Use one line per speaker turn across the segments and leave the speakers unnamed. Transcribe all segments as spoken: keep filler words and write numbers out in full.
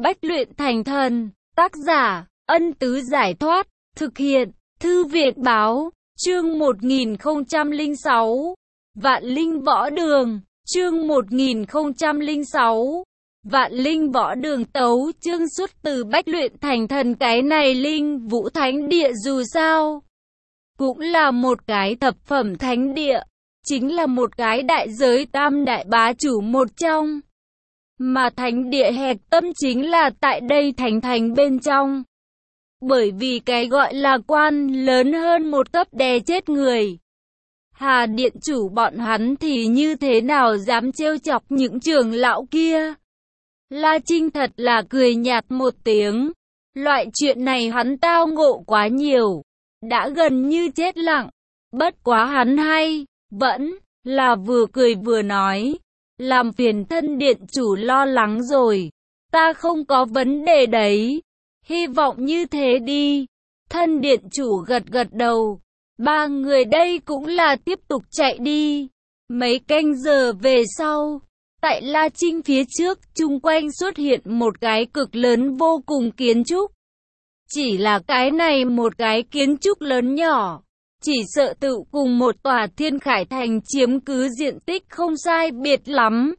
Bách luyện thành thần. Tác giả, Ân Tứ Giải Thoát. Thực hiện, Thư viện Báo. Chương một nghìn không trăm lẻ sáu. Vạn Linh Võ Đường. Chương một nghìn không trăm lẻ sáu. Vạn Linh Võ Đường. Tấu chương xuất từ Bách luyện thành thần. Cái này Linh Vũ Thánh Địa dù sao cũng là một cái thập phẩm thánh địa, chính là một cái đại giới tam đại bá chủ một trong. Mà thánh địa hạch tâm chính là tại đây thành thành bên trong. Bởi vì cái gọi là quan lớn hơn một cấp đè chết người. Hà điện chủ bọn hắn thì như thế nào dám trêu chọc những trưởng lão kia. La Trinh thật là cười nhạt một tiếng. Loại chuyện này hắn tao ngộ quá nhiều, đã gần như chết lặng. Bất quá hắn hay vẫn là vừa cười vừa nói, làm phiền thân điện chủ lo lắng rồi, ta không có vấn đề đấy. Hy vọng như thế đi. Thân điện chủ gật gật đầu. Ba người đây cũng là tiếp tục chạy đi. Mấy canh giờ về sau, tại La Trinh phía trước, chung quanh xuất hiện một cái cực lớn vô cùng kiến trúc. Chỉ là cái này một cái kiến trúc lớn nhỏ, chỉ sợ tự cùng một tòa Thiên Khải Thành chiếm cứ diện tích không sai biệt lắm.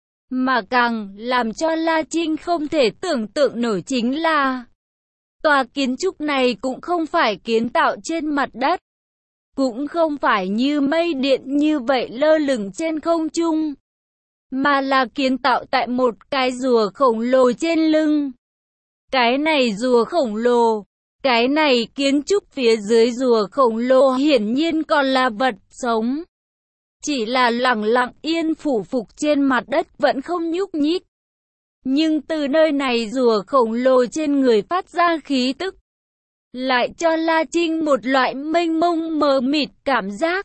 Mà càng làm cho La Trinh không thể tưởng tượng nổi chính là tòa kiến trúc này cũng không phải kiến tạo trên mặt đất, cũng không phải như mây điện như vậy lơ lửng trên không trung, mà là kiến tạo tại một cái rùa khổng lồ trên lưng. Cái này rùa khổng lồ, cái này kiến trúc phía dưới rùa khổng lồ hiển nhiên còn là vật sống. Chỉ là lặng lặng yên phủ phục trên mặt đất vẫn không nhúc nhích. Nhưng từ nơi này rùa khổng lồ trên người phát ra khí tức, lại cho La Trinh một loại mênh mông mờ mịt cảm giác.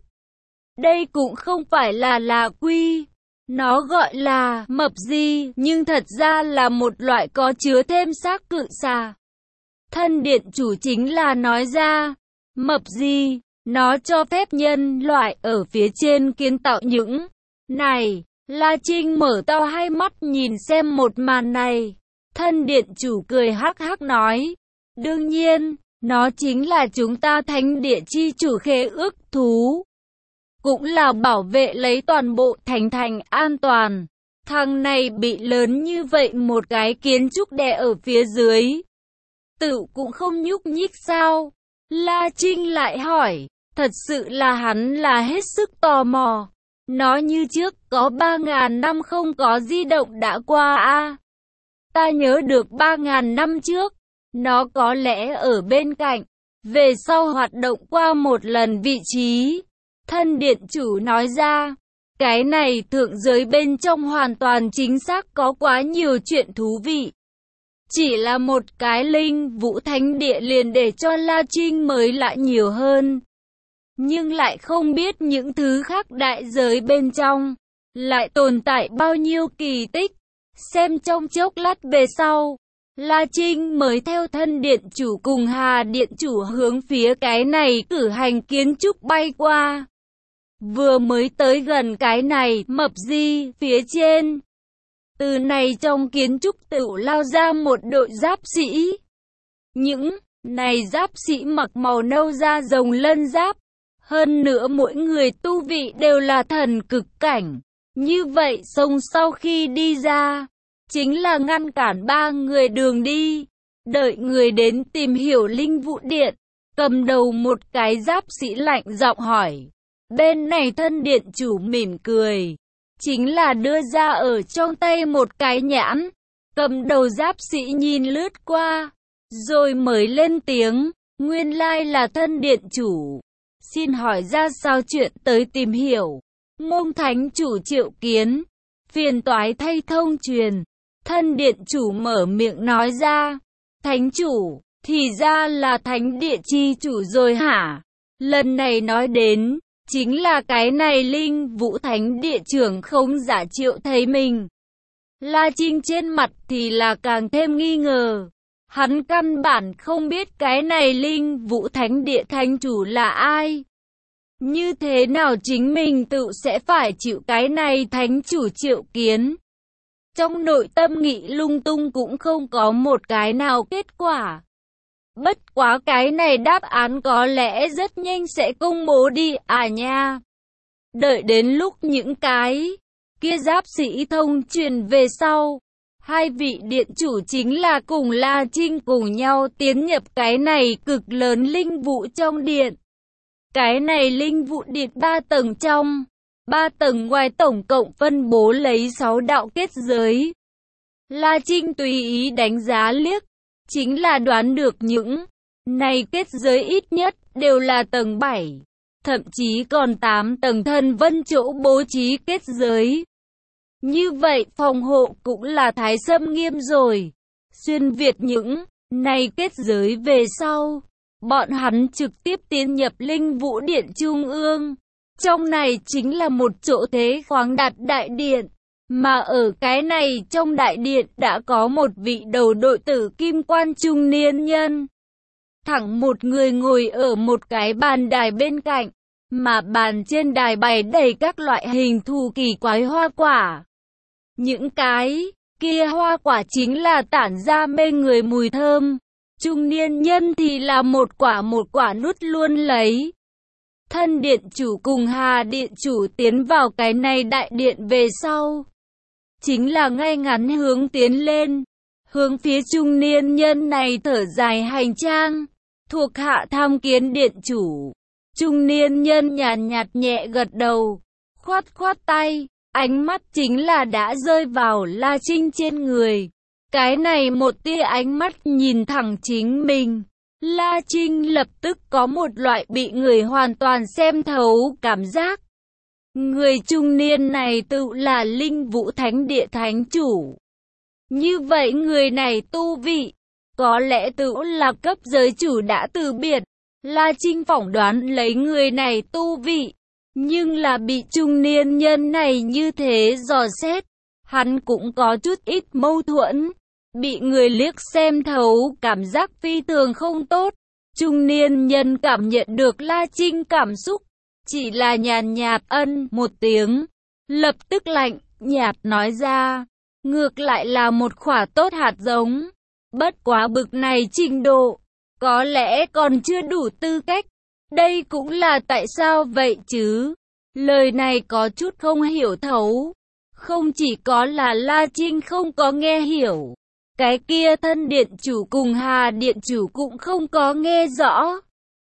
Đây cũng không phải là là quy. Nó gọi là mập di, nhưng thật ra là một loại có chứa thêm xác cự xà. Thân điện chủ chính là nói ra, mập di, nó cho phép nhân loại ở phía trên kiến tạo những này. La Trinh mở to hai mắt nhìn xem một màn này. Thân điện chủ cười hắc hắc nói, đương nhiên, nó chính là chúng ta thánh địa chi chủ khế ước thú. Cũng là bảo vệ lấy toàn bộ thành thành an toàn. Thằng này bị lớn như vậy một cái kiến trúc đè ở phía dưới, tự cũng không nhúc nhích sao? La Trinh lại hỏi, thật sự là hắn là hết sức tò mò. Nó như trước có ba ngàn năm không có di động đã qua a à? Ta nhớ được ba ngàn năm trước, nó có lẽ ở bên cạnh, về sau hoạt động qua một lần vị trí. Thân điện chủ nói ra, cái này thượng giới bên trong hoàn toàn chính xác có quá nhiều chuyện thú vị. Chỉ là một cái Linh Vũ Thánh Địa liền để cho La Trinh mới lạ nhiều hơn. Nhưng lại không biết những thứ khác đại giới bên trong lại tồn tại bao nhiêu kỳ tích. Xem trong chốc lát về sau, La Trinh mới theo thân điện chủ cùng Hà điện chủ hướng phía cái này cử hành kiến trúc bay qua. Vừa mới tới gần cái này mập di phía trên, từ này trong kiến trúc tự lao ra một đội giáp sĩ. Những này giáp sĩ mặc màu nâu da rồng lân giáp, hơn nữa mỗi người tu vị đều là thần cực cảnh. Như vậy xong sau khi đi ra, chính là ngăn cản ba người đường đi. Đợi người đến tìm hiểu Linh Vũ Điện, cầm đầu một cái giáp sĩ lạnh giọng hỏi. Bên này thân điện chủ mỉm cười, chính là đưa ra ở trong tay một cái nhãn. Cầm đầu giáp sĩ nhìn lướt qua, rồi mới lên tiếng, nguyên lai là thân điện chủ. Xin hỏi ra sao chuyện tới tìm hiểu. Mông thánh chủ triệu kiến, phiền toái thay thông truyền. Thân điện chủ mở miệng nói ra, thánh chủ, thì ra là thánh địa chi chủ rồi hả? Lần này nói đến, chính là cái này Linh Vũ Thánh Địa trưởng không giả triệu thấy mình. La Trinh trên mặt thì là càng thêm nghi ngờ. Hắn căn bản không biết cái này Linh Vũ Thánh Địa thánh chủ là ai. Như thế nào chính mình tự sẽ phải chịu cái này thánh chủ triệu kiến. Trong nội tâm nghĩ lung tung cũng không có một cái nào kết quả. Bất quá cái này đáp án có lẽ rất nhanh sẽ công bố đi à nha. Đợi đến lúc những cái kia giáp sĩ thông truyền về sau, hai vị điện chủ chính là cùng La Trinh cùng nhau tiến nhập cái này cực lớn linh vụ trong điện. Cái này linh vụ điện ba tầng trong, ba tầng ngoài tổng cộng phân bố lấy sáu đạo kết giới. La Trinh tùy ý đánh giá liếc, chính là đoán được những này kết giới ít nhất đều là tầng bảy, thậm chí còn tám tầng thân vân chỗ bố trí kết giới. Như vậy phòng hộ cũng là thái xâm nghiêm rồi. Xuyên việt những này kết giới về sau, bọn hắn trực tiếp tiến nhập linh vũ điện trung ương. Trong này chính là một chỗ thế khoáng đạt đại điện. Mà ở cái này trong đại điện đã có một vị đầu đội tử kim quan trung niên nhân. Thẳng một người ngồi ở một cái bàn đài bên cạnh, mà bàn trên đài bày đầy các loại hình thù kỳ quái hoa quả. Những cái kia hoa quả chính là tản ra mê người mùi thơm. Trung niên nhân thì là một quả một quả nút luôn lấy. Thân điện chủ cùng Hà điện chủ tiến vào cái này đại điện về sau, chính là ngay ngắn hướng tiến lên, hướng phía trung niên nhân này thở dài hành trang, thuộc hạ tham kiến điện chủ. Trung niên nhân nhàn nhạt nhẹ gật đầu, khoát khoát tay, ánh mắt chính là đã rơi vào La Trinh trên người. Cái này một tia ánh mắt nhìn thẳng chính mình. La Trinh lập tức có một loại bị người hoàn toàn xem thấu cảm giác. Người trung niên này tự là linh vũ thánh địa thánh chủ. Như vậy người này tu vị, có lẽ tự là cấp giới chủ đã từ biệt. La Trinh phỏng đoán lấy người này tu vị, nhưng là bị trung niên nhân này như thế dò xét, hắn cũng có chút ít mâu thuẫn. Bị người liếc xem thấu cảm giác phi thường không tốt. Trung niên nhân cảm nhận được La Trinh cảm xúc, chỉ là nhàn nhạt ân một tiếng, lập tức lạnh nhạt nói ra, ngược lại là một khỏa tốt hạt giống. Bất quá bực này trình độ, có lẽ còn chưa đủ tư cách. Đây cũng là tại sao vậy chứ? Lời này có chút không hiểu thấu. Không chỉ có là La Trinh không có nghe hiểu, cái kia thân điện chủ cùng Hà điện chủ cũng không có nghe rõ.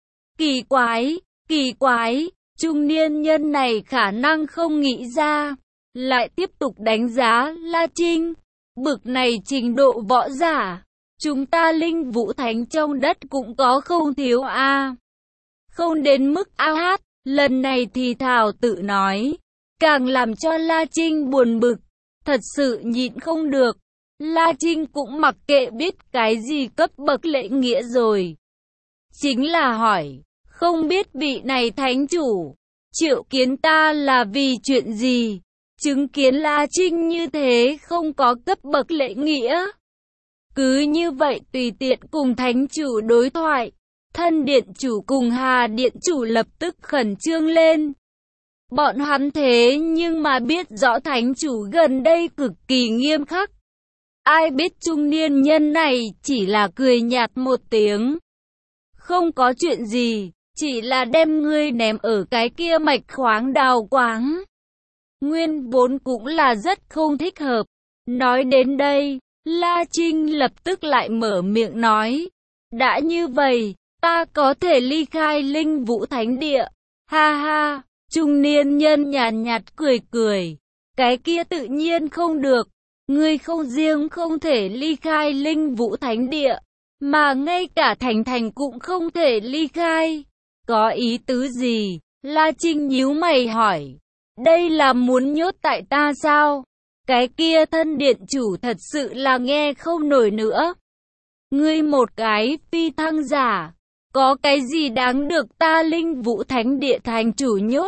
Kỳ quái, kỳ quái, trung niên nhân này khả năng không nghĩ ra, lại tiếp tục đánh giá La Trinh. Bực này trình độ võ giả, chúng ta linh vũ thánh trong đất cũng có không thiếu a. À. Không đến mức a hát, lần này thì thảo tự nói, càng làm cho La Trinh buồn bực, thật sự nhịn không được. La Trinh cũng mặc kệ biết cái gì cấp bậc lễ nghĩa rồi. Chính là hỏi, không biết vị này thánh chủ, triệu kiến ta là vì chuyện gì? Chứng kiến La Trinh như thế không có cấp bậc lễ nghĩa. Cứ như vậy tùy tiện cùng thánh chủ đối thoại, thân điện chủ cùng Hà điện chủ lập tức khẩn trương lên. Bọn hắn thế nhưng mà biết rõ thánh chủ gần đây cực kỳ nghiêm khắc. Ai biết trung niên nhân này chỉ là cười nhạt một tiếng. Không có chuyện gì, chỉ là đem ngươi ném ở cái kia mạch khoáng đào quáng. Nguyên vốn cũng là rất không thích hợp. Nói đến đây, La Trinh lập tức lại mở miệng nói. Đã như vậy, ta có thể ly khai linh vũ thánh địa. Ha ha, trung niên nhân nhàn nhạt cười cười. Cái kia tự nhiên không được. Ngươi không riêng không thể ly khai linh vũ thánh địa, mà ngay cả thành thành cũng không thể ly khai. Có ý tứ gì? La Trinh nhíu mày hỏi. Đây là muốn nhốt tại ta sao? Cái kia thân điện chủ thật sự là nghe không nổi nữa. Ngươi một cái phi thăng giả, có cái gì đáng được ta linh vũ thánh địa thành chủ nhốt?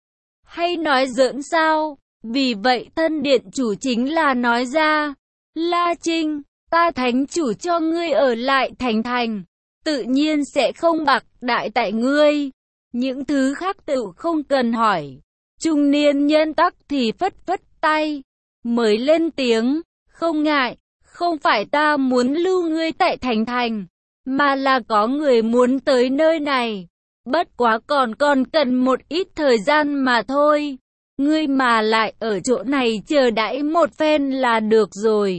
Hay nói giỡn sao? Vì vậy thân điện chủ chính là nói ra, La Trinh, ta thánh chủ cho ngươi ở lại thành thành, tự nhiên sẽ không bạc đại tại ngươi. Những thứ khác tự không cần hỏi. Trung niên nhân tắc thì phất phất tay, mới lên tiếng, Không ngại, không phải ta muốn lưu ngươi tại thành thành, mà là có người muốn tới nơi này. Bất quá còn còn cần một ít thời gian mà thôi. Ngươi mà lại ở chỗ này chờ đãi một phen là được rồi.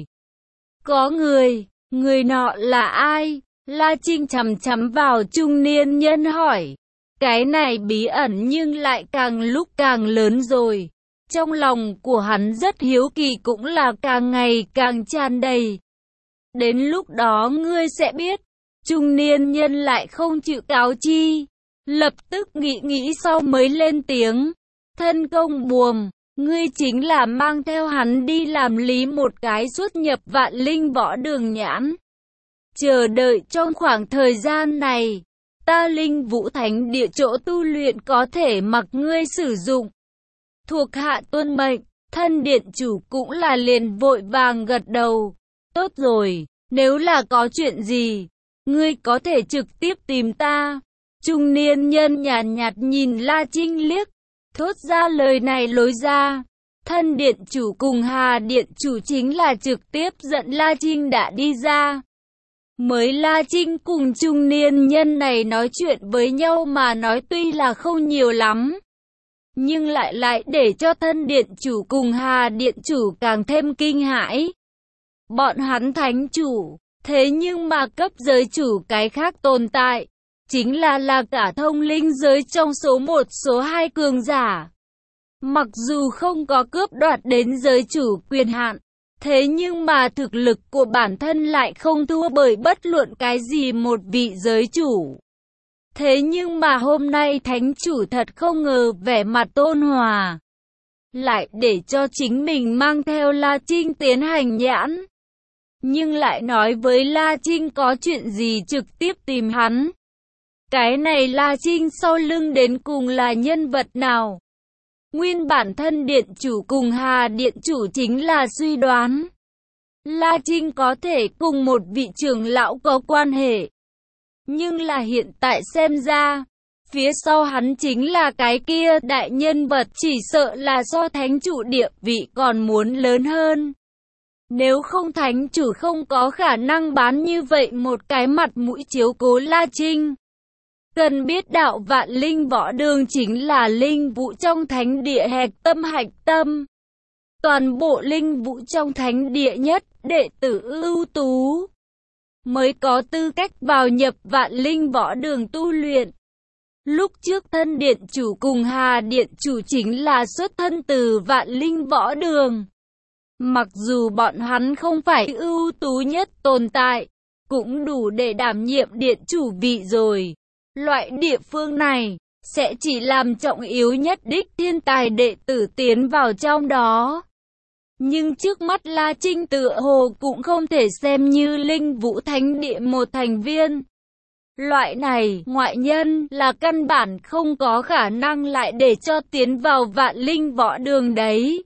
Có người, người nọ là ai? La Trinh chằm chằm vào trung niên nhân hỏi. Cái này bí ẩn nhưng lại càng lúc càng lớn rồi. Trong lòng của hắn rất hiếu kỳ cũng là càng ngày càng tràn đầy. Đến lúc đó ngươi sẽ biết. Trung niên nhân lại không chịu cáo chi. Lập tức nghĩ nghĩ sau mới lên tiếng. Thân công Buồm, ngươi chính là mang theo hắn đi làm lý một cái xuất nhập Vạn Linh Võ Đường nhãn. Chờ đợi trong khoảng thời gian này, ta Linh Vũ Thánh Địa chỗ tu luyện có thể mặc ngươi sử dụng. Thuộc hạ tuân mệnh, thân điện chủ cũng là liền vội vàng gật đầu. Tốt rồi, nếu là có chuyện gì, ngươi có thể trực tiếp tìm ta. Trung niên nhân nhàn nhạt, nhạt nhìn La Trinh liếc, thốt ra lời này lối ra. Thân điện chủ cùng Hà điện chủ chính là trực tiếp dẫn La Trinh đã đi ra. Mới La Trinh cùng trung niên nhân này nói chuyện với nhau mà nói tuy là không nhiều lắm, nhưng lại lại để cho thân điện chủ cùng Hà điện chủ càng thêm kinh hãi. Bọn hắn thánh chủ, thế nhưng mà cấp giới chủ cái khác tồn tại, chính là là cả thông linh giới trong số một số hai cường giả. Mặc dù không có cướp đoạt đến giới chủ quyền hạn, thế nhưng mà thực lực của bản thân lại không thua bởi bất luận cái gì một vị giới chủ. Thế nhưng mà hôm nay thánh chủ thật không ngờ vẻ mặt tôn hòa, lại để cho chính mình mang theo La Trinh tiến hành nhãn. Nhưng lại nói với La Trinh có chuyện gì trực tiếp tìm hắn. Cái này La Trinh sau lưng đến cùng là nhân vật nào? Nguyên bản thân điện chủ cùng Hà điện chủ chính là suy đoán La Trinh có thể cùng một vị trưởng lão có quan hệ. Nhưng là hiện tại xem ra, phía sau hắn chính là cái kia đại nhân vật, chỉ sợ là so thánh chủ địa vị còn muốn lớn hơn. Nếu không thánh chủ không có khả năng bán như vậy một cái mặt mũi chiếu cố La Trinh. Cần biết đạo Vạn Linh Võ Đường chính là linh vũ trong thánh địa hạch tâm hạch tâm. Toàn bộ linh vũ trong thánh địa nhất, đệ tử ưu tú mới có tư cách vào nhập Vạn Linh Võ Đường tu luyện. Lúc trước thân điện chủ cùng Hà điện chủ chính là xuất thân từ Vạn Linh Võ Đường. Mặc dù bọn hắn không phải ưu tú nhất tồn tại, cũng đủ để đảm nhiệm điện chủ vị rồi. Loại địa phương này sẽ chỉ làm trọng yếu nhất đích thiên tài đệ tử tiến vào trong đó. Nhưng trước mắt La Trinh tựa hồ cũng không thể xem như Linh Vũ Thánh Địa một thành viên. Loại này, ngoại nhân là căn bản không có khả năng lại để cho tiến vào Vạn Linh Võ Đường đấy.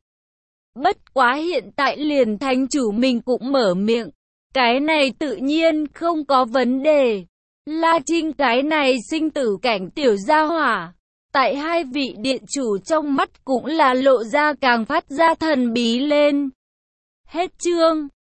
Bất quá hiện tại liền thánh chủ mình cũng mở miệng. Cái này tự nhiên không có vấn đề. La Trinh cái này sinh tử cảnh tiểu gia hỏa, tại hai vị điện chủ trong mắt cũng là lộ ra càng phát ra thần bí lên. Hết chương.